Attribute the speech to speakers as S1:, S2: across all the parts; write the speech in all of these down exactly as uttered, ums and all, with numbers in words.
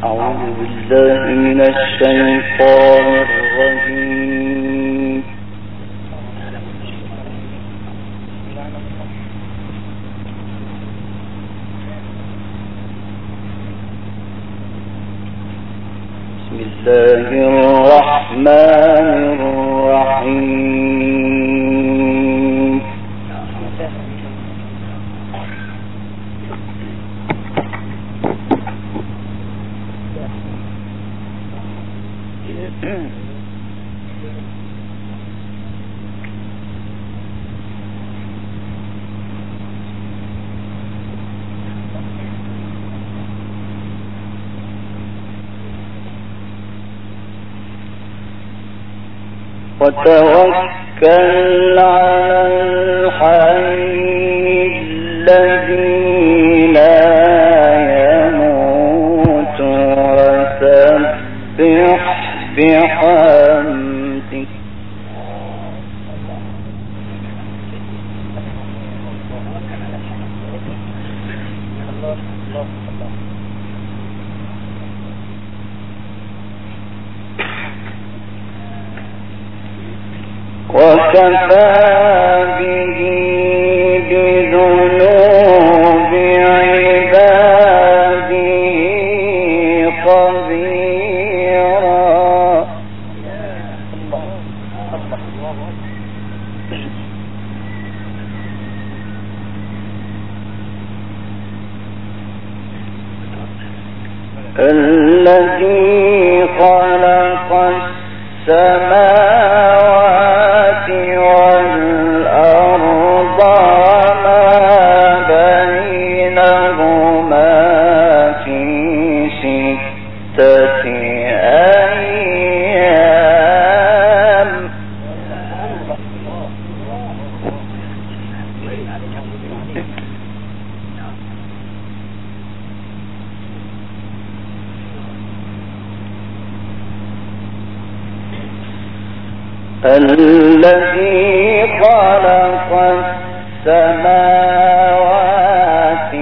S1: وتوكل على الحي الذي لا يموت وسبح بحمده وكفى به بذنوب عباده خبيرا الذي خلق السماوات والأرض وما بينهما في ستة أيام الذي خلق السماوات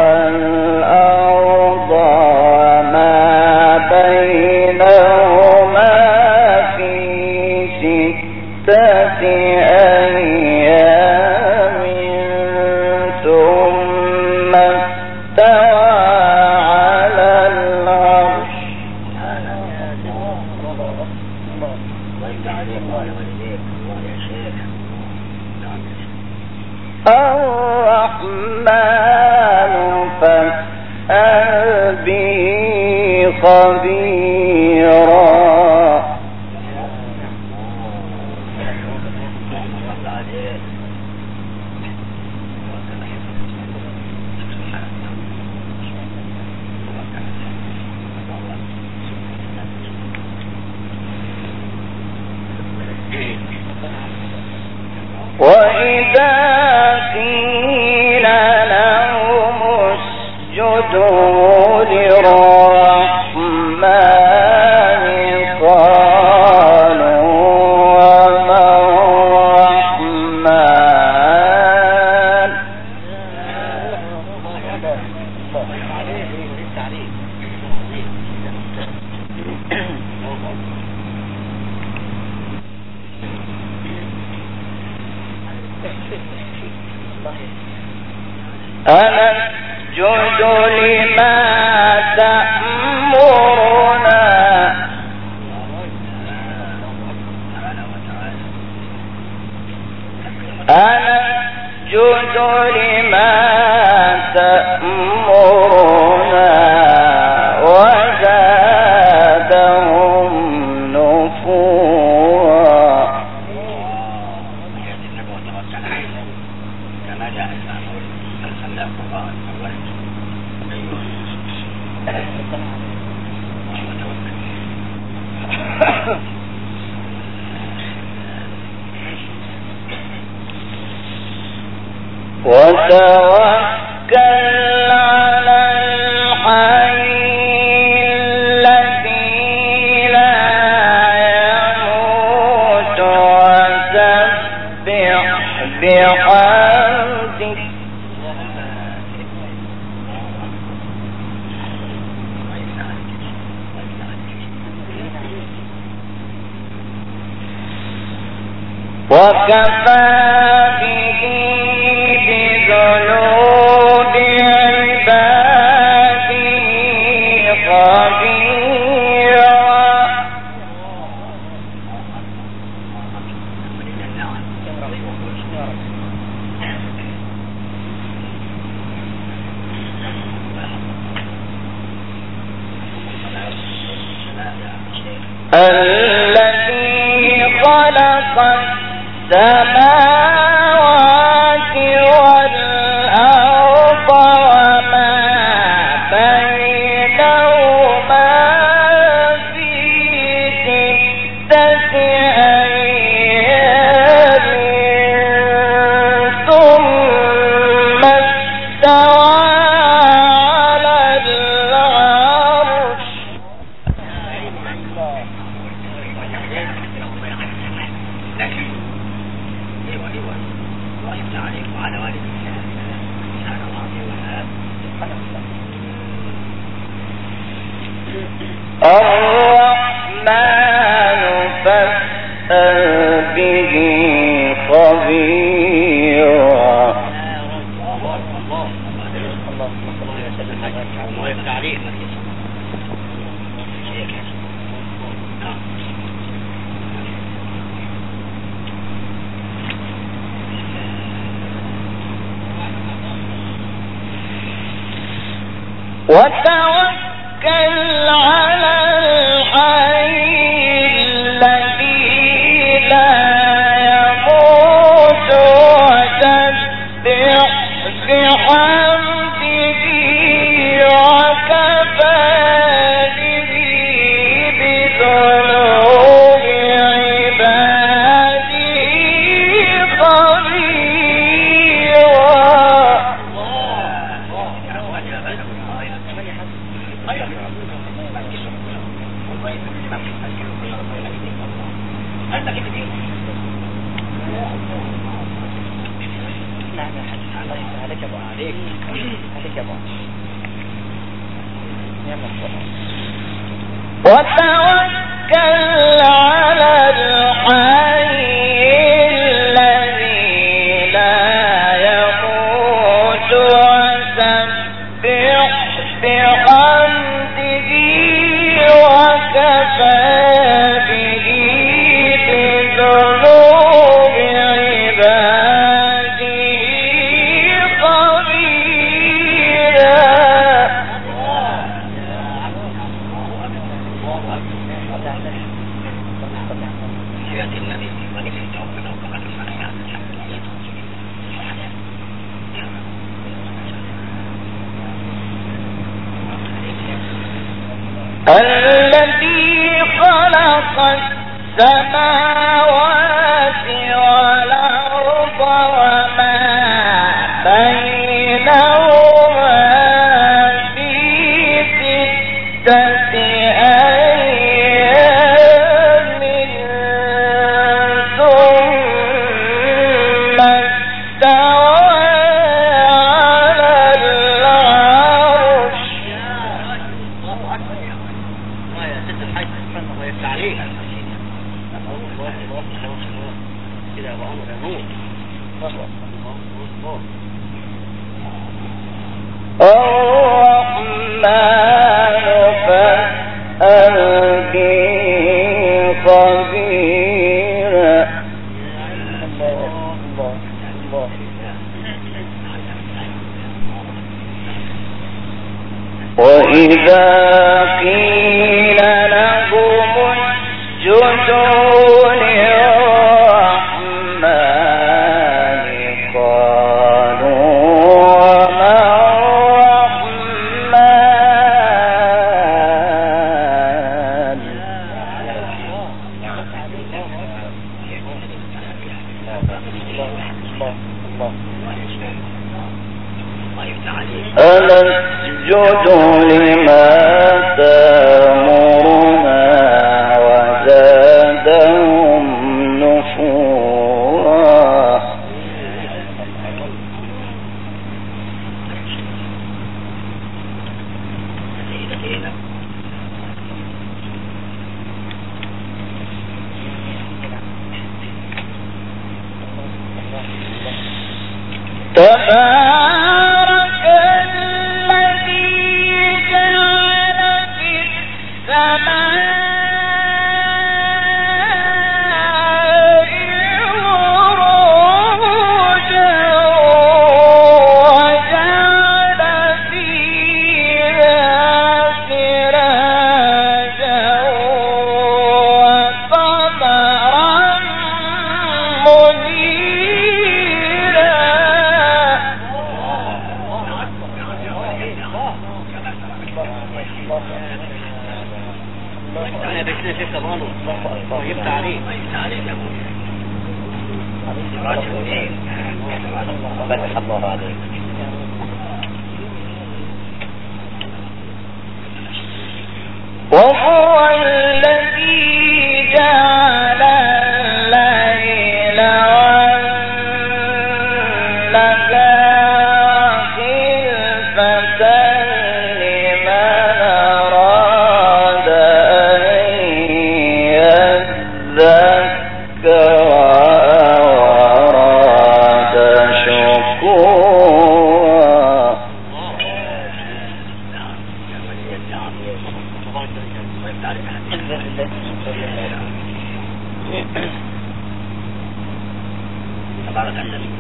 S1: والأرض وما بينهما في ستة أيام ثم استوى على العرش الرحمن فاسأل به خبيرا وإذا قيل لهم اسجدوا للرحمن قالوا وما الرحمن أنسجد لما تأمرنا أنسجد لما تأمرنا وزادهم نفورا وتوكل على الحي الذي لا يموت وسبح بحمده وكفى به بذنوب عباده خبيرا. الذي خلق السماوات والأرض وما بينهما في ستة أيام ثم استوى على العرش. الرحمن فاسأل به خبيرا. وتوكل على الحي الذي لا يموت وسبح بحمده وكفى به بذنوب عباده وتوكل على الحي الذي لا يموت وسبح بحمده وكفى به بذنوب عباده خبيرا. الذي خلق السماوات والأرض وما بينهما في ستة أيام ثم استوى على العرش. الرحمن فاسأل به خبيرا. وإذا قيل لهم اسجدوا للرحمن قالوا وما الرحمن. أنسجد لما تأمرنا وزادهم نفورا.
S2: أنا بسنا في كمان ويب تعليم فتح الله عليك.
S1: وهو الذي جعل الليل والنهار خلفة لمن أراد أن يذكر وأراد شكورا.
S2: تبارك الذي.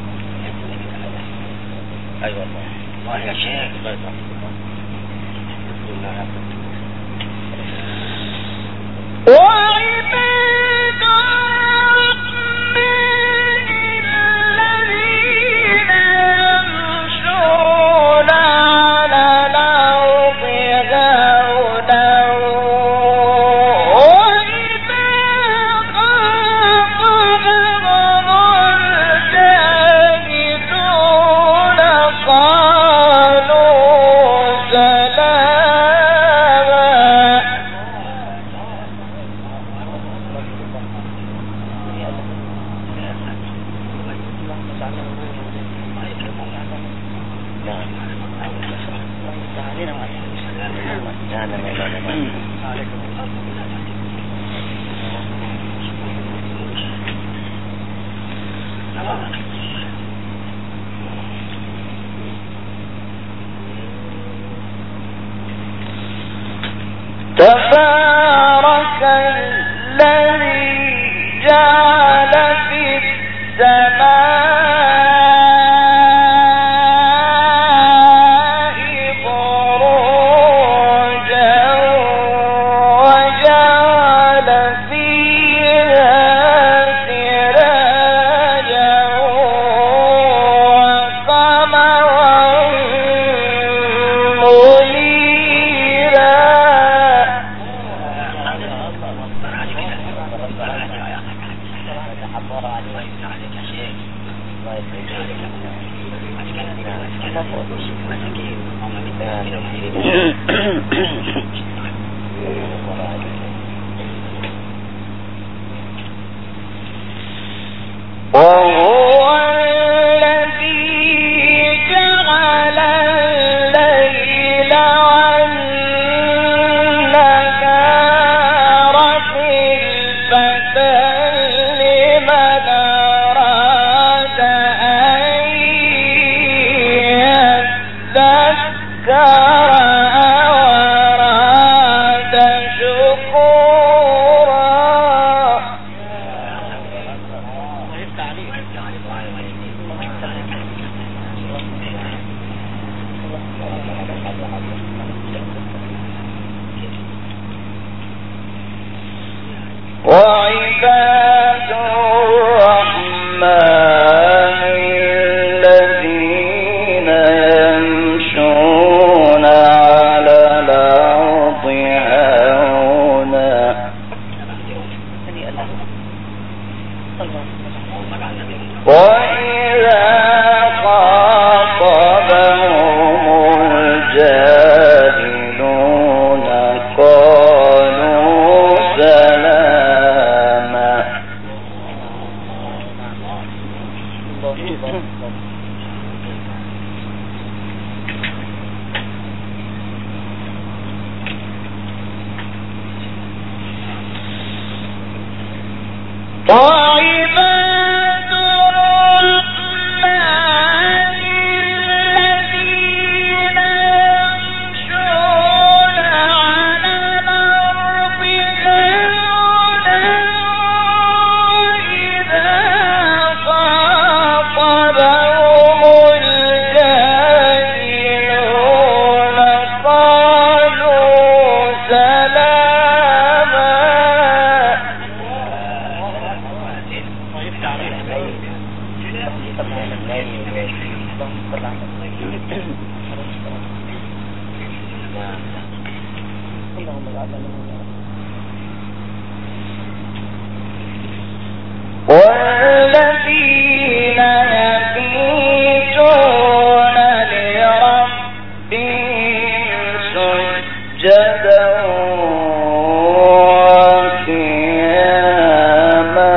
S2: أيوة والله الله يا شيخ.
S1: وعباد الرحمن الذين يمشون على الأرض هونا وإذا خاطبهم الجاهلون قالوا سلاما. تبارك الذي جعل في السماء بروجا وجعل فيها سراجا وقمرا منيرا. وهو الذي جعل الليل والنهار خلفة لمن أراد أن يذكر وأراد شكورا. وعباد الرحمن الذين يمشون والذين يبيتون لربهم سجدا وقياما.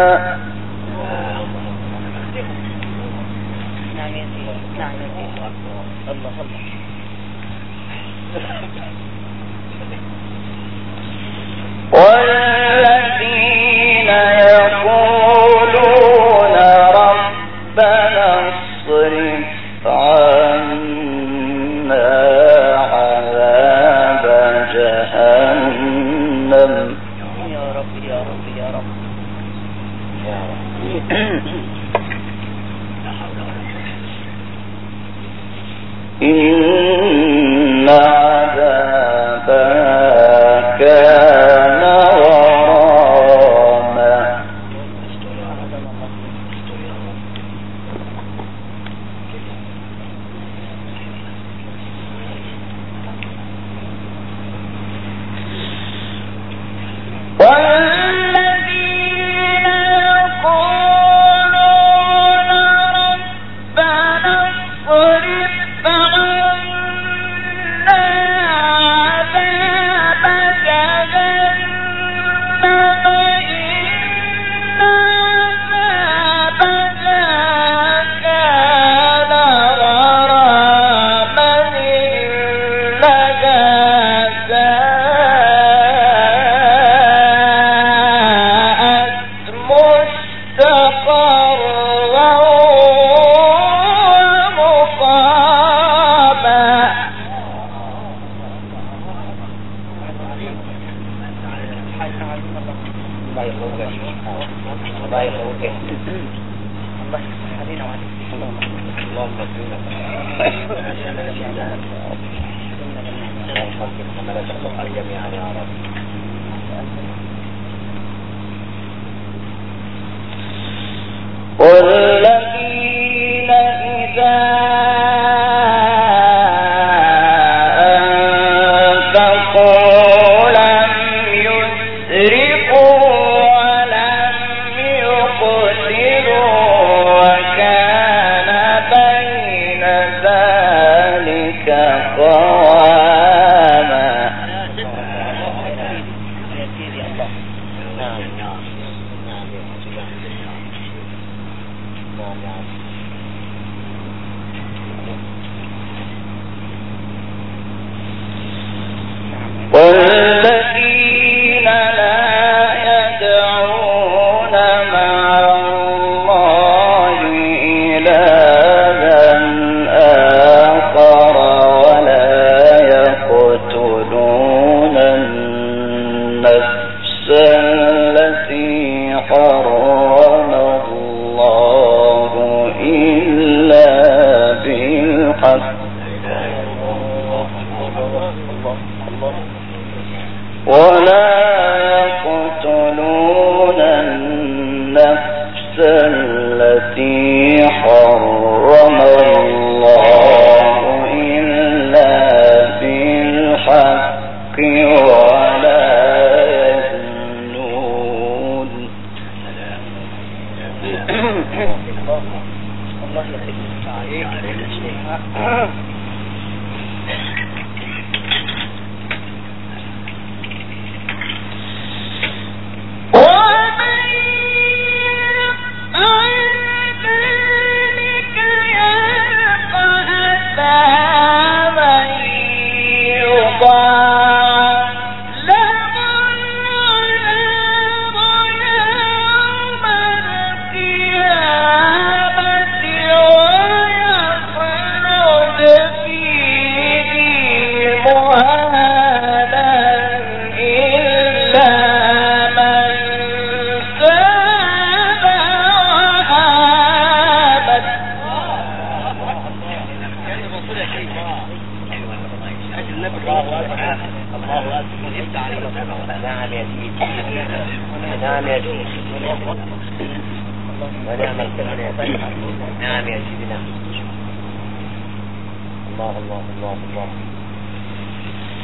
S1: والذين يقولون ربنا اصرف عنا عذاب جهنم
S2: يا رب يا رب يا رب يا رب.
S1: إن عذابها كان غراما. والذين يقولون ربنا اصرف عنا عذاب جهنم إن عذابها كان غراما إنها ساءت مستقرا ومقاما.
S2: الله يخلوك الله يخلوك الله يخلينا وعليك اللهم اكرمنا ولا تخلق جميعا يا رب.
S1: والذين إذا أنفقوا لم يسرفوا ولم يقتروا وكان بين ذلك قواما.
S2: نعم نعم نعم
S1: والذين لا يدعون مع الله إلها آخر ولا يقتلون النفس التي حرم الله إلا بالحق ولا يقتلون النفس التي حرم الله إلا بالحق ولا يزنون.
S2: الله يخليك عليك نعم يا سيدي ونعم الكلمة. نعم يا سيدنا. الله الله الله الله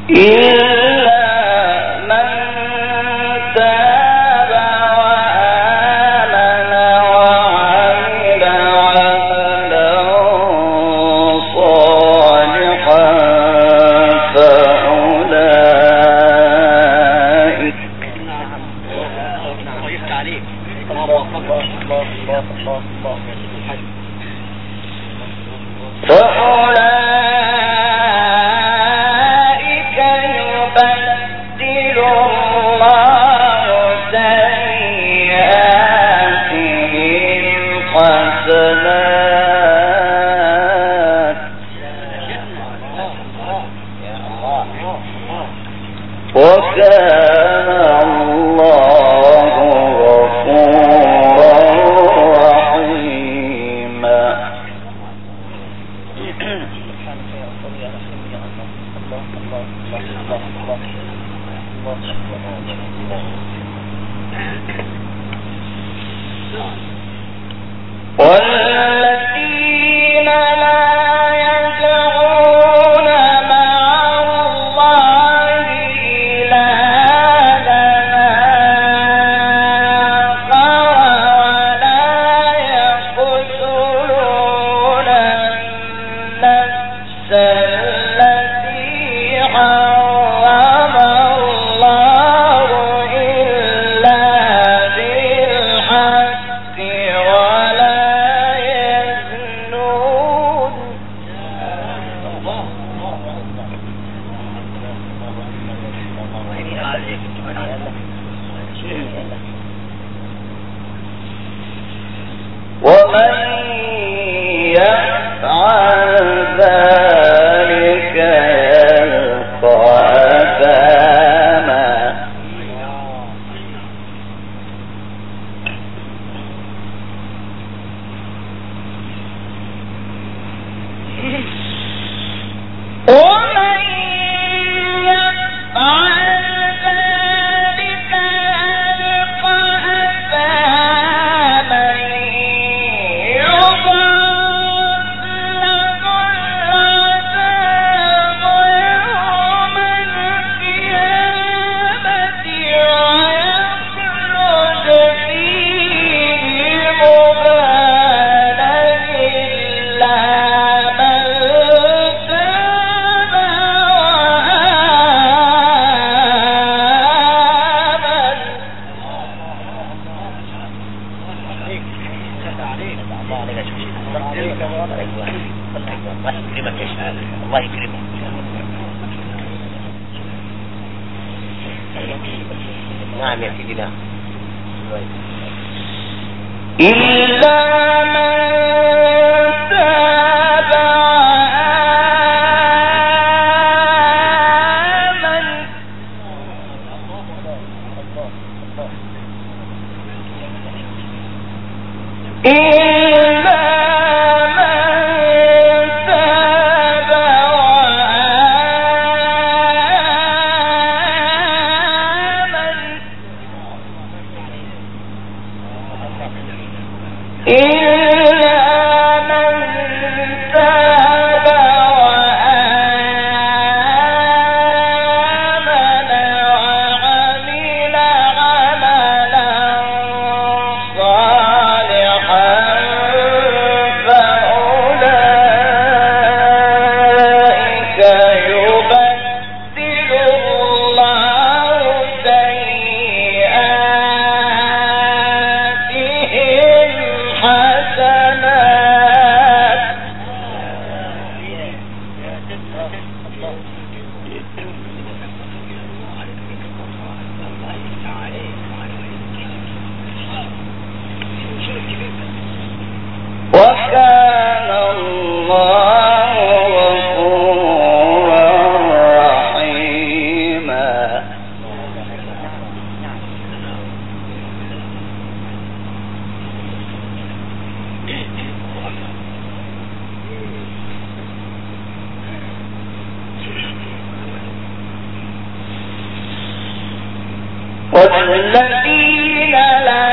S1: والذين لا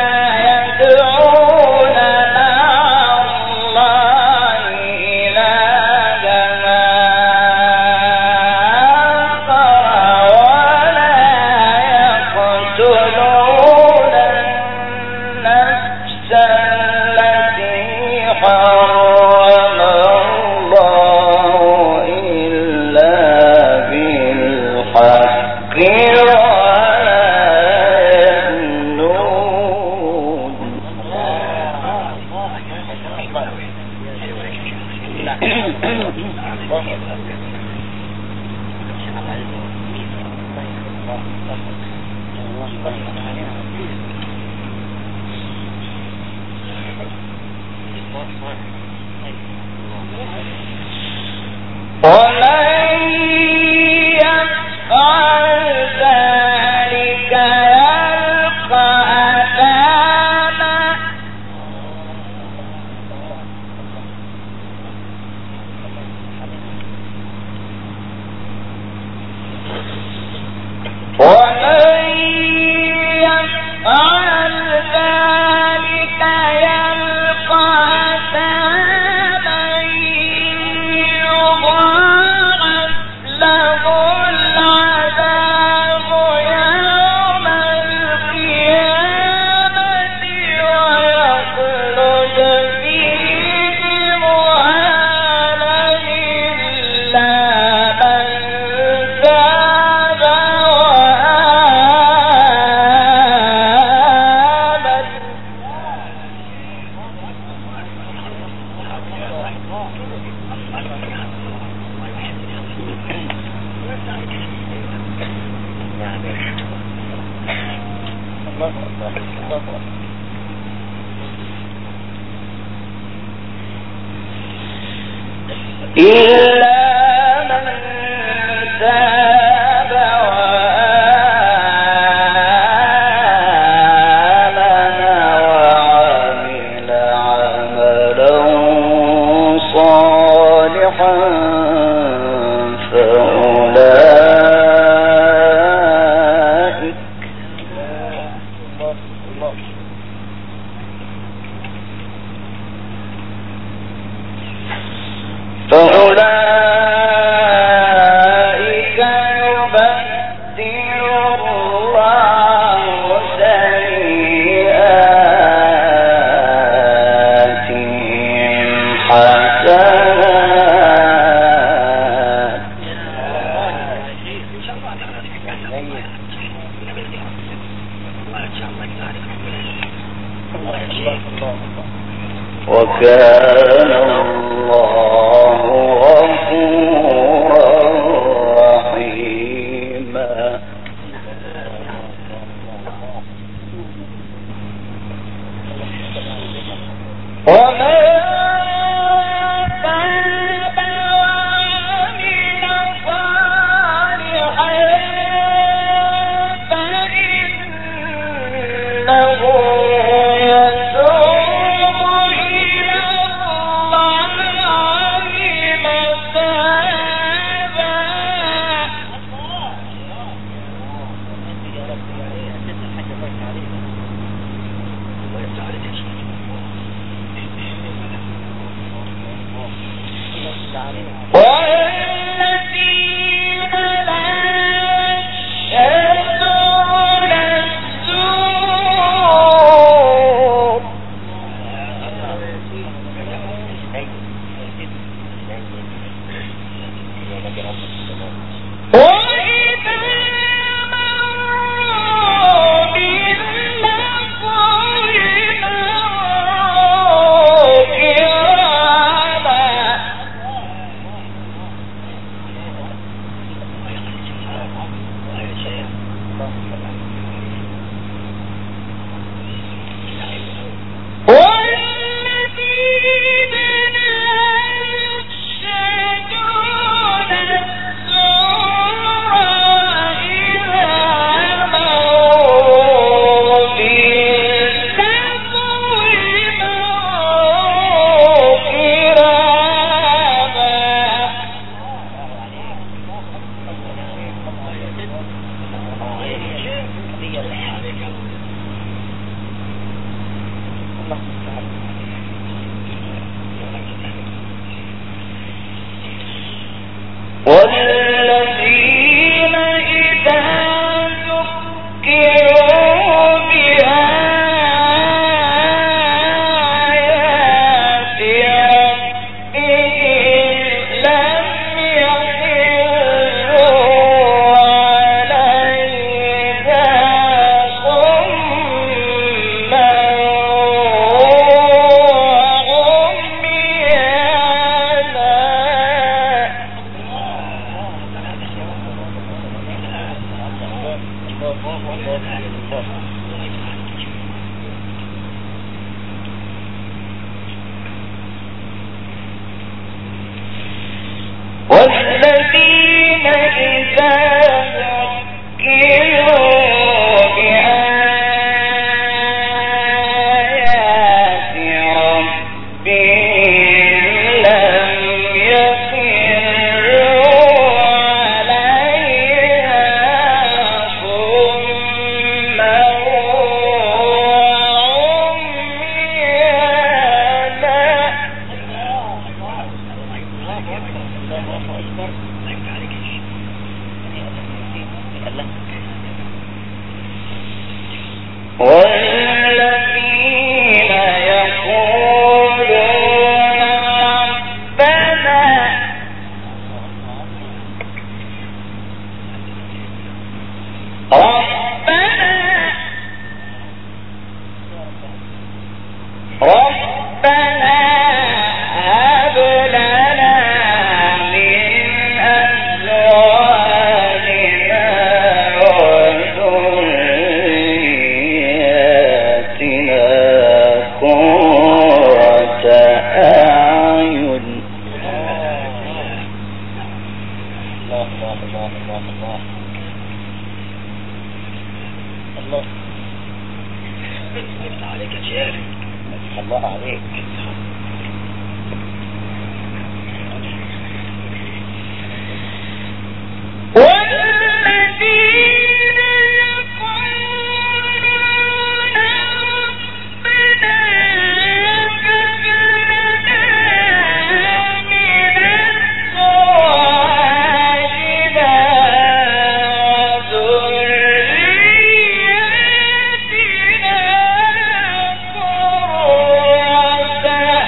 S1: يدعون مع الله إلها آخر بالحق ولا يمنون ومن يفعل ذلك يلقى أثاما ومن يفعل ذلك يلقى أثاما يضاعف له العذاب يوم القيامة ويخلد فيه مهانا إلا من تاب وآمن إلا من تاب وآمن وعمل عملا صالحا فأولئك فأولئك يبدل الله سيئاتهم حسنات وكان الله غفورا رحيما ومن تاب وعمل صالحا فإنه يتوب إلى الله والذين إذا ذكروا بآيات ربهم لم يخروا عليها صما والذين يقولون ربنا ربنا ربنا هب لنا من أزواجنا وذرياتنا قرة أعين. الله الله الله الله الله الله عليك يا شيخ، الله عليك. والذين يقولون ربنا هب لنا من أزواجنا وذرياتنا قرة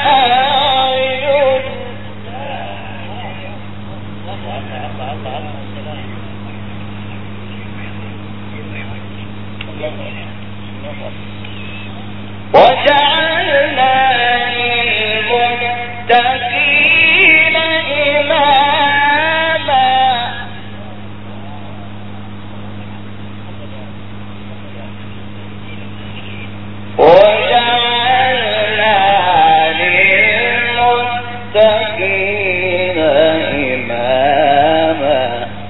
S1: أعين. وجعلنا للمتقين إماما. وجعلنا للمتقين إماما.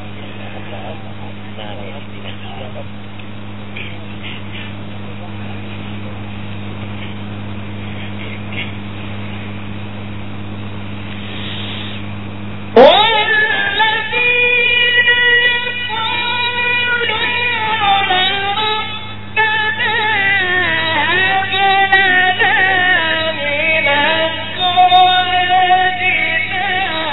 S1: والذين يقولون ربنا هب لنا من أزواجنا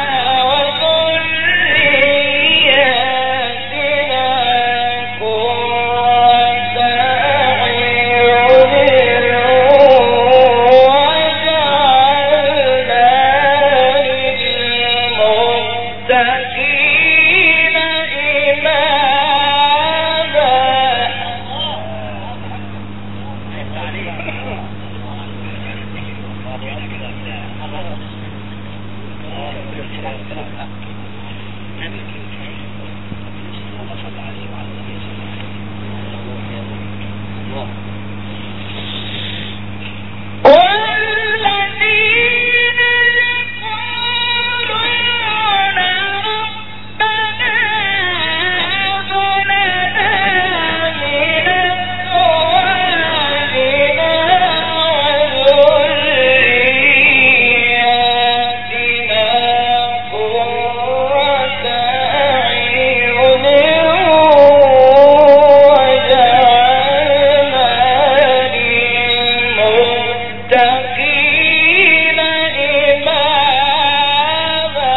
S1: وذرياتنا قرة أعين وجعلنا للمتقين والذين يقولون ربنا هب لنا من أزواجنا وذرياتنا قرة أعين وجعلنا للمتقين إماما.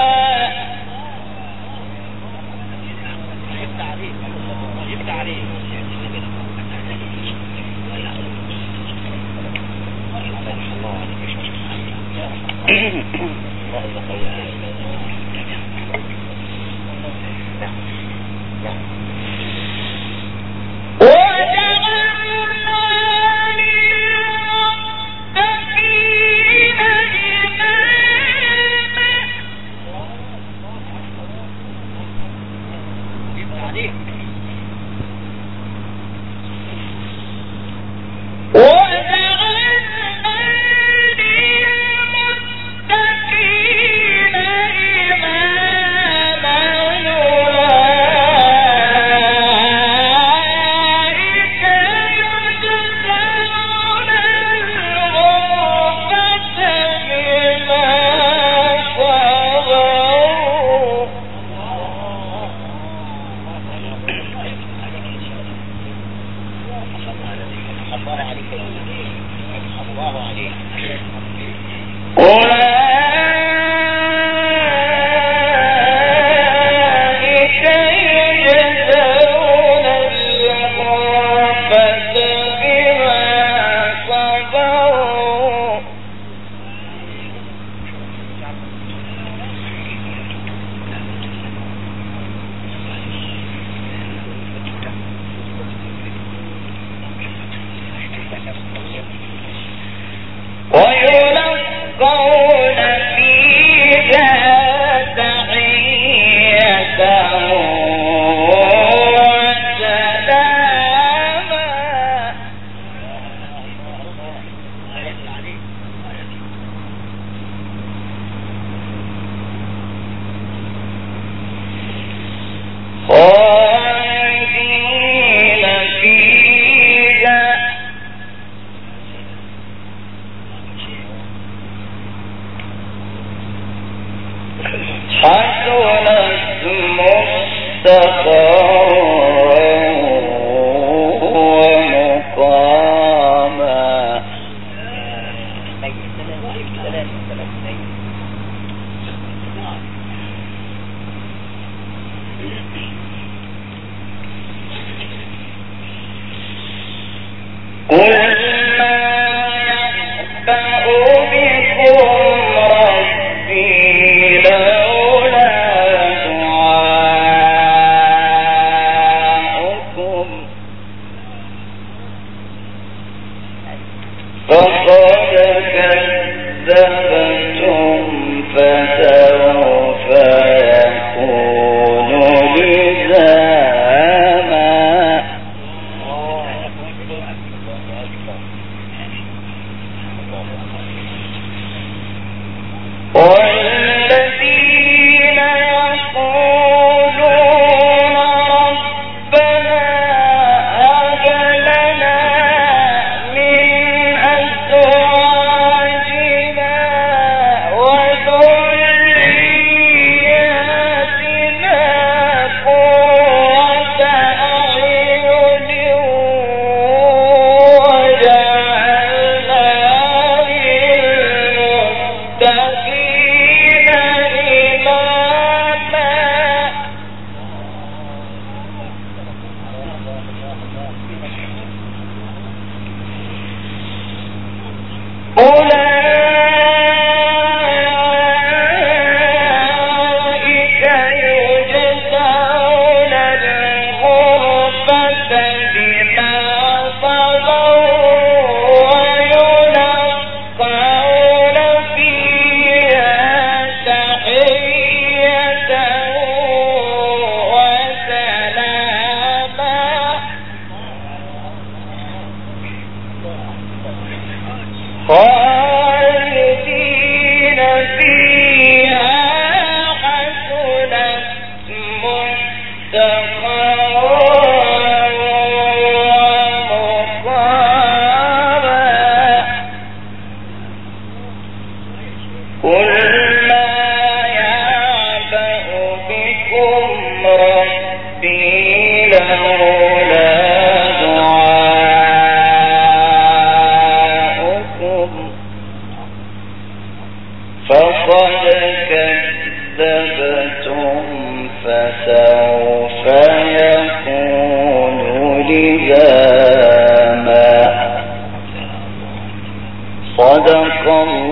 S1: صدق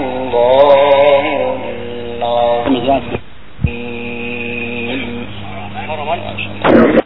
S1: الله العظيم.